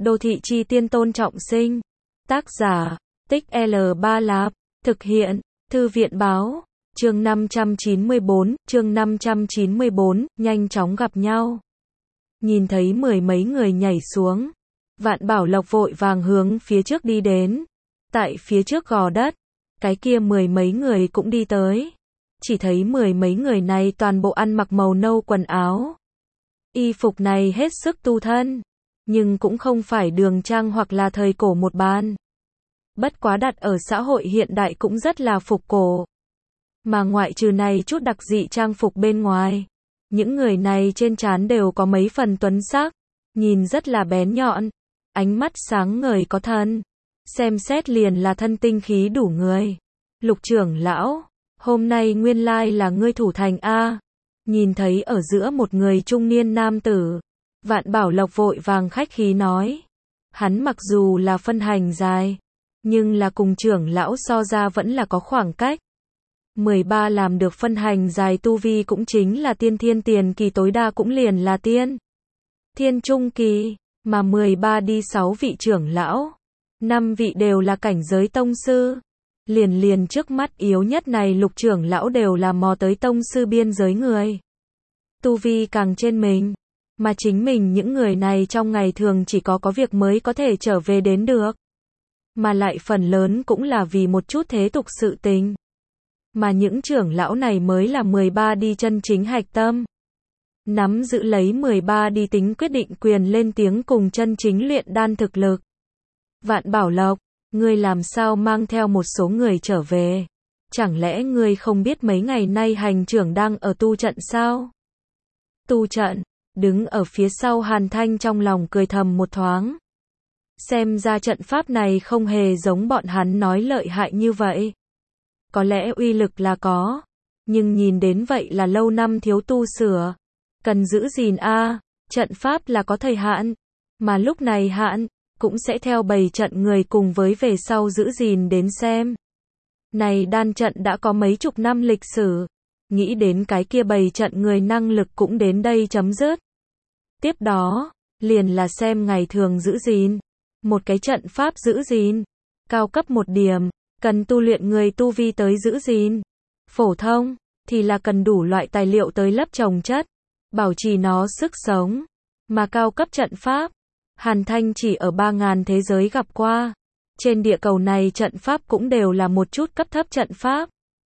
Đô thị chi tiên Tôn Trọng Sinh. Tác giả, Tích L3 Lạp. Thực hiện, Thư viện Báo. Chương 594, nhanh chóng gặp nhau. Nhìn thấy mười mấy người nhảy xuống. Vạn Bảo Lộc vội vàng hướng phía trước đi đến. Tại phía trước gò đất, cái kia mười mấy người cũng đi tới. Chỉ thấy mười mấy người này toàn bộ ăn mặc màu nâu quần áo. Y phục này hết sức tu thân, nhưng cũng không phải đường trang hoặc là thời cổ một ban. Bất quá đặt ở xã hội hiện đại cũng rất là phục cổ. Mà ngoại trừ này chút đặc dị trang phục bên ngoài, những người này trên trán đều có mấy phần tuấn sắc, nhìn rất là bén nhọn, ánh mắt sáng ngời có thần, xem xét liền là thân tinh khí đủ người. Lục trưởng lão, hôm nay nguyên lai là ngươi thủ thành a. Nhìn thấy ở giữa một người trung niên nam tử, Vạn Bảo Lộc vội vàng khách khí nói. Hắn mặc dù là phân hành dài, nhưng là cùng trưởng lão so ra vẫn là có khoảng cách. 13 làm được phân hành dài tu vi cũng chính là tiên thiên tiền kỳ, tối đa cũng liền là tiên thiên trung kỳ, mà 13 đi 6 vị trưởng lão, 5 vị đều là cảnh giới tông sư. Liền trước mắt yếu nhất này Lục trưởng lão đều là mò tới tông sư biên giới người. Tu vi càng trên mình, mà chính mình những người này trong ngày thường chỉ có việc mới có thể trở về đến được. Mà lại phần lớn cũng là vì một chút thế tục sự tình. Mà những trưởng lão này mới là 13 đi chân chính hạch tâm. Nắm giữ lấy 13 đi tính quyết định quyền lên tiếng cùng chân chính luyện đan thực lực. Vạn Bảo Lộc, ngươi làm sao mang theo một số người trở về? Chẳng lẽ ngươi không biết mấy ngày nay hành trưởng đang ở tu trận sao? Tu trận, đứng ở phía sau Hàn Thanh trong lòng cười thầm một thoáng. Xem ra trận pháp này không hề giống bọn hắn nói lợi hại như vậy. Có lẽ uy lực là có, nhưng nhìn đến vậy là lâu năm thiếu tu sửa. Cần giữ gìn a, trận pháp là có thời hạn, mà lúc này hạn cũng sẽ theo bày trận người cùng với về sau giữ gìn đến xem. Này đan trận đã có mấy chục năm lịch sử, nghĩ đến cái kia bày trận người năng lực cũng đến đây chấm dứt. Tiếp đó, liền là xem ngày thường giữ gìn. Một cái trận pháp giữ gìn, cao cấp một điểm, cần tu luyện người tu vi tới giữ gìn. Phổ thông, thì là cần đủ loại tài liệu tới lấp chồng chất, bảo trì nó sức sống. Mà cao cấp trận pháp, Hàn Thanh chỉ ở 3.000 thế giới gặp qua. Trên địa cầu này trận pháp cũng đều là một chút cấp thấp trận pháp.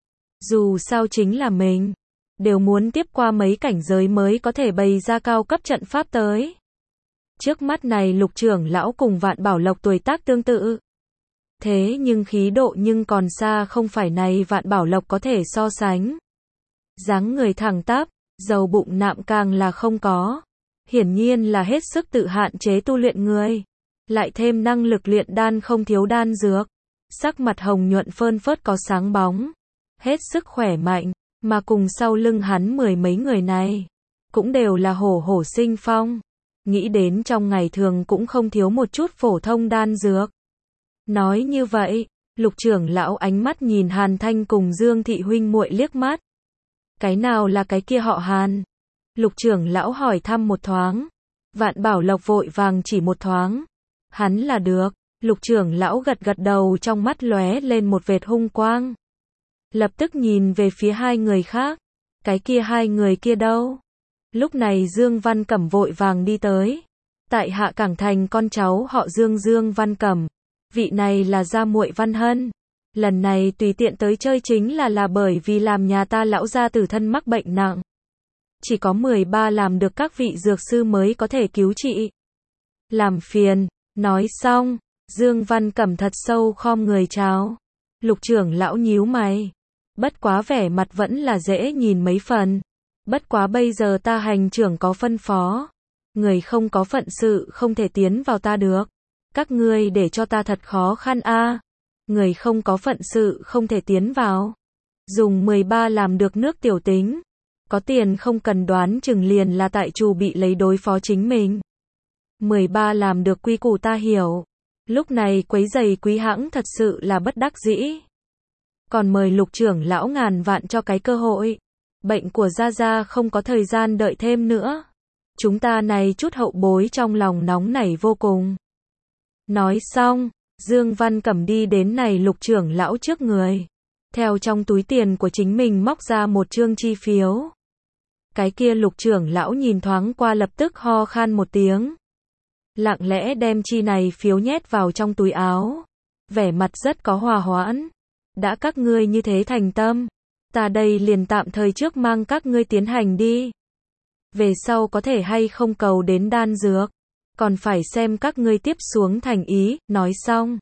Dù sao chính là mình, đều muốn tiếp qua mấy cảnh giới mới có thể bày ra cao cấp trận pháp tới. Trước mắt này Lục trưởng lão cùng Vạn Bảo Lộc tuổi tác tương tự. Thế nhưng khí độ nhưng còn xa không phải này Vạn Bảo Lộc có thể so sánh. Dáng người thẳng tắp, dầu bụng nạm càng là không có. Hiển nhiên là hết sức tự hạn chế tu luyện người. Lại thêm năng lực luyện đan không thiếu đan dược. Sắc mặt hồng nhuận phơn phớt có sáng bóng. Hết sức khỏe mạnh, mà cùng sau lưng hắn mười mấy người này. Cũng đều là hổ hổ sinh phong. Nghĩ đến trong ngày thường cũng không thiếu một chút phổ thông đan dược. Nói như vậy, Lục trưởng lão ánh mắt nhìn Hàn Thanh cùng Dương Thị huynh muội liếc mắt. Cái nào là cái kia họ Hàn? Lục trưởng lão hỏi thăm một thoáng. Vạn Bảo Lộc vội vàng chỉ một thoáng. Hắn là được. Lục trưởng lão gật gật đầu, trong mắt lóe lên một vệt hung quang. Lập tức nhìn về phía hai người khác. Cái kia hai người kia đâu? Lúc này Dương Văn Cẩm vội vàng đi tới. Tại Hạ Cảng Thành con cháu họ Dương, Dương Văn Cẩm. Vị này là gia muội Văn Hân. Lần này tùy tiện tới chơi chính là bởi vì làm nhà ta lão gia tử thân mắc bệnh nặng. Chỉ có 13 làm được các vị dược sư mới có thể cứu trị. Làm phiền. Nói xong, Dương Văn Cẩm thật sâu khom người chào. Lục trưởng lão nhíu mày. Bất quá vẻ mặt vẫn là dễ nhìn mấy phần. Bất quá bây giờ ta hành trưởng có phân phó. Người không có phận sự không thể tiến vào ta được. Các ngươi để cho ta thật khó khăn a. Người không có phận sự không thể tiến vào. Dùng 13 làm được nước tiểu tính. Có tiền không cần đoán chừng liền là tại chủ bị lấy đối phó chính mình. 13 làm được quy củ ta hiểu. Lúc này quấy giày quý hãng thật sự là bất đắc dĩ. Còn mời Lục trưởng lão ngàn vạn cho cái cơ hội. Bệnh của Gia Gia không có thời gian đợi thêm nữa. Chúng ta này chút hậu bối trong lòng nóng nảy vô cùng. Nói xong, Dương Văn Cẩm đi đến này Lục trưởng lão trước người. Theo trong túi tiền của chính mình móc ra một chương chi phiếu. Cái kia Lục trưởng lão nhìn thoáng qua lập tức ho khan một tiếng. Lặng lẽ đem chi này phiếu nhét vào trong túi áo. Vẻ mặt rất có hòa hoãn. Đã các ngươi như thế thành tâm. Ta đây liền tạm thời trước mang các ngươi tiến hành đi. Về sau có thể hay không cầu đến đan dược. Còn phải xem các ngươi tiếp xuống thành ý, nói xong.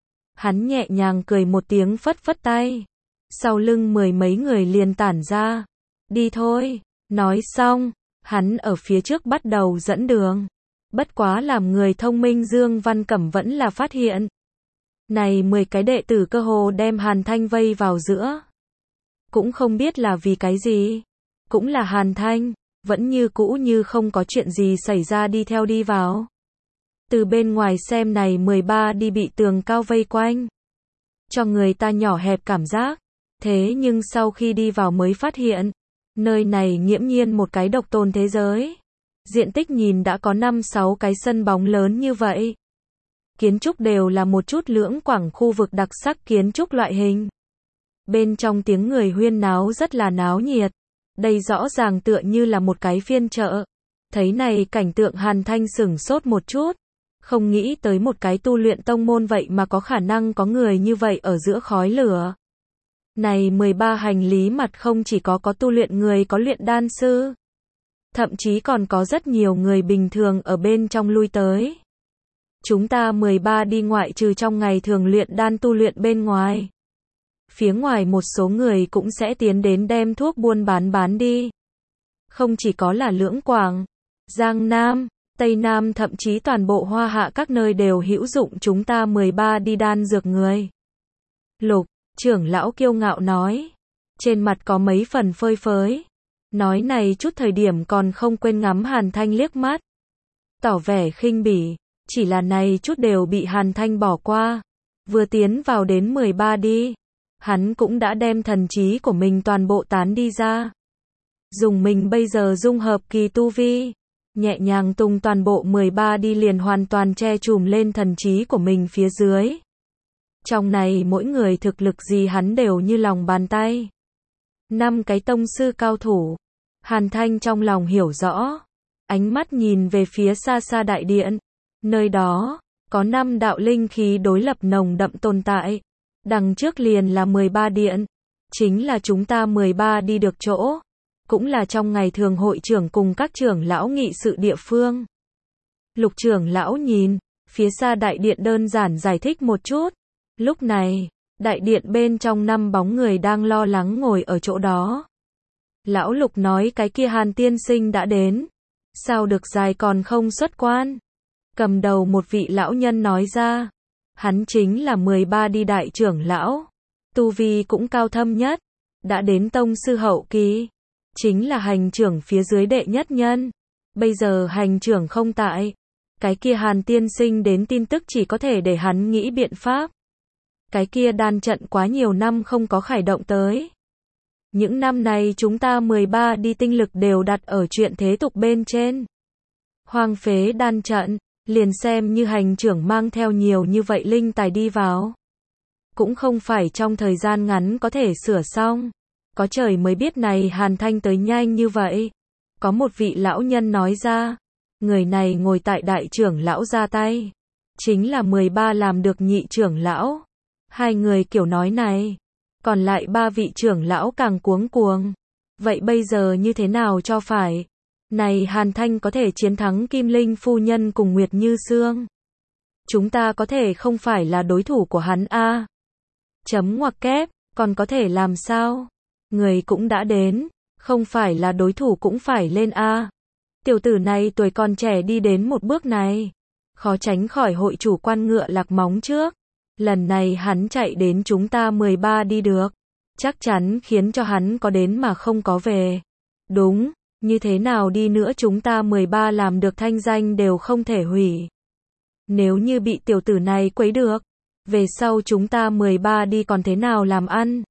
Hắn nhẹ nhàng cười một tiếng phất phất tay. Sau lưng mười mấy người liền tản ra. Đi thôi, nói xong, hắn ở phía trước bắt đầu dẫn đường. Bất quá làm người thông minh Dương Văn Cẩm vẫn là phát hiện. Này 10 cái đệ tử cơ hồ đem Hàn Thanh vây vào giữa. Cũng không biết là vì cái gì. Cũng là Hàn Thanh, vẫn như cũ như không có chuyện gì xảy ra đi theo đi vào. Từ bên ngoài xem này 13 đi bị tường cao vây quanh. Cho người ta nhỏ hẹp cảm giác. Thế nhưng sau khi đi vào mới phát hiện. Nơi này nghiễm nhiên một cái độc tôn thế giới. Diện tích nhìn đã có 5-6 cái sân bóng lớn như vậy. Kiến trúc đều là một chút lưỡng quảng khu vực đặc sắc kiến trúc loại hình. Bên trong tiếng người huyên náo rất là náo nhiệt. Đây rõ ràng tựa như là một cái phiên chợ. Thấy này cảnh tượng Hàn Thanh sửng sốt một chút. Không nghĩ tới một cái tu luyện tông môn vậy mà có khả năng có người như vậy ở giữa khói lửa. Này 13 hành lý mặt không chỉ có tu luyện người có luyện đan sư. Thậm chí còn có rất nhiều người bình thường ở bên trong lui tới. Chúng ta 13 đi ngoại trừ trong ngày thường luyện đan tu luyện bên ngoài. Phía ngoài một số người cũng sẽ tiến đến đem thuốc buôn bán đi. Không chỉ có là Lưỡng Quảng, Giang Nam, Tây Nam thậm chí toàn bộ Hoa Hạ các nơi đều hữu dụng chúng ta 13 đi đan dược người. Lục, trưởng lão kiêu ngạo nói. Trên mặt có mấy phần phơi phới. Nói này chút thời điểm còn không quên ngắm Hàn Thanh liếc mắt. Tỏ vẻ khinh bỉ. Chỉ là này chút đều bị Hàn Thanh bỏ qua. Vừa tiến vào đến 13 đi. Hắn cũng đã đem thần trí của mình toàn bộ tán đi ra. Dùng mình bây giờ dung hợp kỳ tu vi. Nhẹ nhàng tung toàn bộ 13 đi liền hoàn toàn che chùm lên thần trí của mình phía dưới. Trong này mỗi người thực lực gì hắn đều như lòng bàn tay. 5 cái tông sư cao thủ. Hàn Thanh trong lòng hiểu rõ. Ánh mắt nhìn về phía xa xa đại điện. Nơi đó, có 5 đạo linh khí đối lập nồng đậm tồn tại. Đằng trước liền là 13 điện. Chính là chúng ta 13 đi được chỗ. Cũng là trong ngày thường hội trưởng cùng các trưởng lão nghị sự địa phương. Lục trưởng lão nhìn, phía xa đại điện đơn giản giải thích một chút. Lúc này, đại điện bên trong 5 bóng người đang lo lắng ngồi ở chỗ đó. Lão Lục nói cái kia Hàn tiên sinh đã đến. Sao được dài còn không xuất quan? Cầm đầu một vị lão nhân nói ra. Hắn chính là 13 đi đại trưởng lão. Tu vi cũng cao thâm nhất. Đã đến tông sư hậu kỳ. Chính là hành trưởng phía dưới đệ nhất nhân. Bây giờ hành trưởng không tại. Cái kia Hàn tiên sinh đến tin tức chỉ có thể để hắn nghĩ biện pháp. Cái kia đan trận quá nhiều năm không có khởi động tới. Những năm này chúng ta 13 đi tinh lực đều đặt ở chuyện thế tục bên trên. Hoang phế đan trận, liền xem như hành trưởng mang theo nhiều như vậy linh tài đi vào. Cũng không phải trong thời gian ngắn có thể sửa xong. Có trời mới biết này Hàn Thanh tới nhanh như vậy. Có một vị lão nhân nói ra. Người này ngồi tại đại trưởng lão ra tay. Chính là 13 làm được nhị trưởng lão. 2 người kiểu nói này. Còn lại 3 vị trưởng lão càng cuống cuồng. Vậy bây giờ như thế nào cho phải? Này Hàn Thanh có thể chiến thắng Kim Linh phu nhân cùng Nguyệt Như Sương. Chúng ta có thể không phải là đối thủ của hắn a. Chấm ngoặc kép, còn có thể làm sao? Người cũng đã đến, không phải là đối thủ cũng phải lên a. Tiểu tử này tuổi còn trẻ đi đến một bước này. Khó tránh khỏi hội chủ quan ngựa lạc móng trước. Lần này hắn chạy đến chúng ta 13 đi được. Chắc chắn khiến cho hắn có đến mà không có về. Đúng, như thế nào đi nữa chúng ta 13 làm được thanh danh đều không thể hủy. Nếu như bị tiểu tử này quấy được, về sau chúng ta 13 đi còn thế nào làm ăn?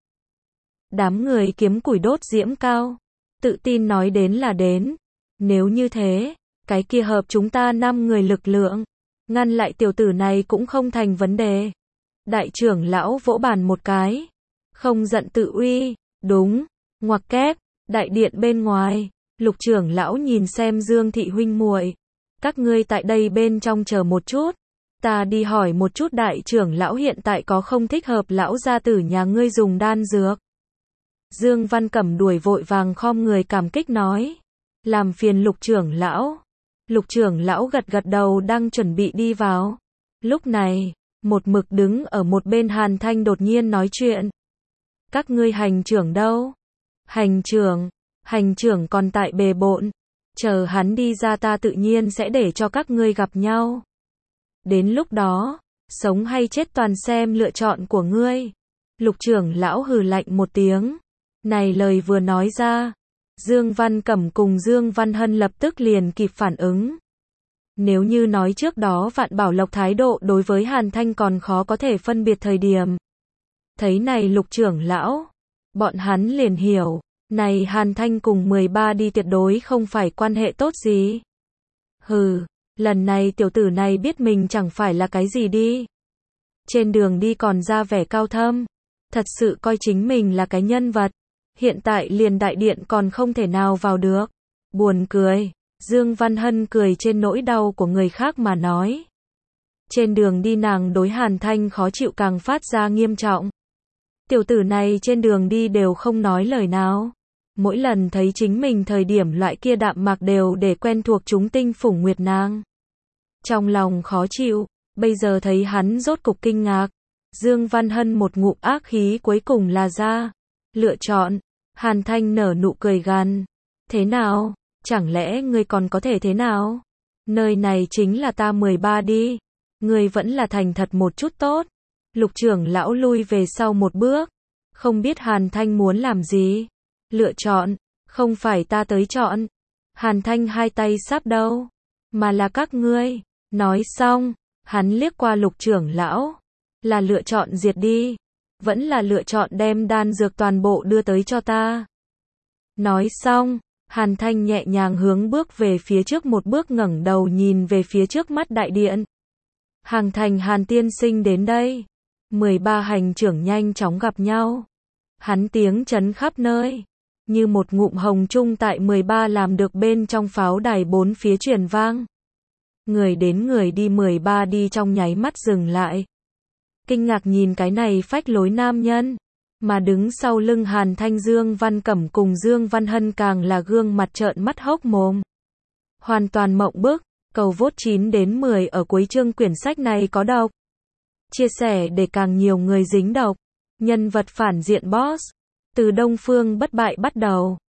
Đám người kiếm củi đốt diễm cao, tự tin nói đến là đến. Nếu như thế, cái kia hợp chúng ta 5 người lực lượng, ngăn lại tiểu tử này cũng không thành vấn đề. Đại trưởng lão vỗ bàn một cái. Không giận tự uy, đúng, ngoặc kép, đại điện bên ngoài, Lục trưởng lão nhìn xem Dương thị huynh muội, các ngươi tại đây bên trong chờ một chút, ta đi hỏi một chút đại trưởng lão hiện tại có không thích hợp lão gia tử nhà ngươi dùng đan dược. Dương Văn Cẩm đuổi vội vàng khom người cảm kích nói, làm phiền Lục trưởng lão. Lục trưởng lão gật gật đầu đang chuẩn bị đi vào. Lúc này, một mực đứng ở một bên Hàn Thanh đột nhiên nói chuyện. Các ngươi hành trưởng đâu? Hành trưởng còn tại bề bộn. Chờ hắn đi ra ta tự nhiên sẽ để cho các ngươi gặp nhau. Đến lúc đó, sống hay chết toàn xem lựa chọn của ngươi. Lục trưởng lão hừ lạnh một tiếng. Này lời vừa nói ra, Dương Văn Cẩm cùng Dương Văn Hân lập tức liền kịp phản ứng. Nếu như nói trước đó Vạn Bảo Lộc thái độ đối với Hàn Thanh còn khó có thể phân biệt thời điểm. Thấy này Lục trưởng lão, bọn hắn liền hiểu, này Hàn Thanh cùng 13 đi tuyệt đối không phải quan hệ tốt gì. Hừ, lần này tiểu tử này biết mình chẳng phải là cái gì đi. Trên đường đi còn ra vẻ cao thâm, thật sự coi chính mình là cái nhân vật. Hiện tại liền đại điện còn không thể nào vào được. Buồn cười, Dương Văn Hân cười trên nỗi đau của người khác mà nói. Trên đường đi nàng đối Hàn Thanh khó chịu càng phát ra nghiêm trọng. Tiểu tử này trên đường đi đều không nói lời nào. Mỗi lần thấy chính mình thời điểm loại kia đạm mạc đều để quen thuộc chúng tinh phủng nguyệt nàng. Trong lòng khó chịu, bây giờ thấy hắn rốt cục kinh ngạc. Dương Văn Hân một ngụm ác khí cuối cùng là ra. Lựa chọn. Hàn Thanh nở nụ cười gằn. Thế nào? Chẳng lẽ ngươi còn có thể thế nào? Nơi này chính là ta 13 đi. Ngươi vẫn là thành thật một chút tốt. Lục trưởng lão lui về sau một bước. Không biết Hàn Thanh muốn làm gì? Lựa chọn. Không phải ta tới chọn. Hàn Thanh hai tay sáp đâu. Mà là các ngươi. Nói xong. Hắn liếc qua lục trưởng lão. Là lựa chọn diệt đi. Vẫn là lựa chọn đem đan dược toàn bộ đưa tới cho ta. Nói xong, Hàn Thanh nhẹ nhàng hướng bước về phía trước một bước ngẩng đầu nhìn về phía trước mắt đại điện. Hàng Thành Hàn tiên sinh đến đây. 13 hành trưởng nhanh chóng gặp nhau. Hắn tiếng chấn khắp nơi. Như một ngụm hồng trung tại 13 làm được bên trong pháo đài bốn phía truyền vang. Người đến người đi 13 đi trong nháy mắt dừng lại. Kinh ngạc nhìn cái này phách lối nam nhân, mà đứng sau lưng Hàn Thanh Dương Văn Cẩm cùng Dương Văn Hân càng là gương mặt trợn mắt hốc mồm. Hoàn toàn mộng bức, cầu vote 9 đến 10 ở cuối chương quyển sách này có độc. Chia sẻ để càng nhiều người dính độc. Nhân vật phản diện boss, từ Đông Phương bất bại bắt đầu.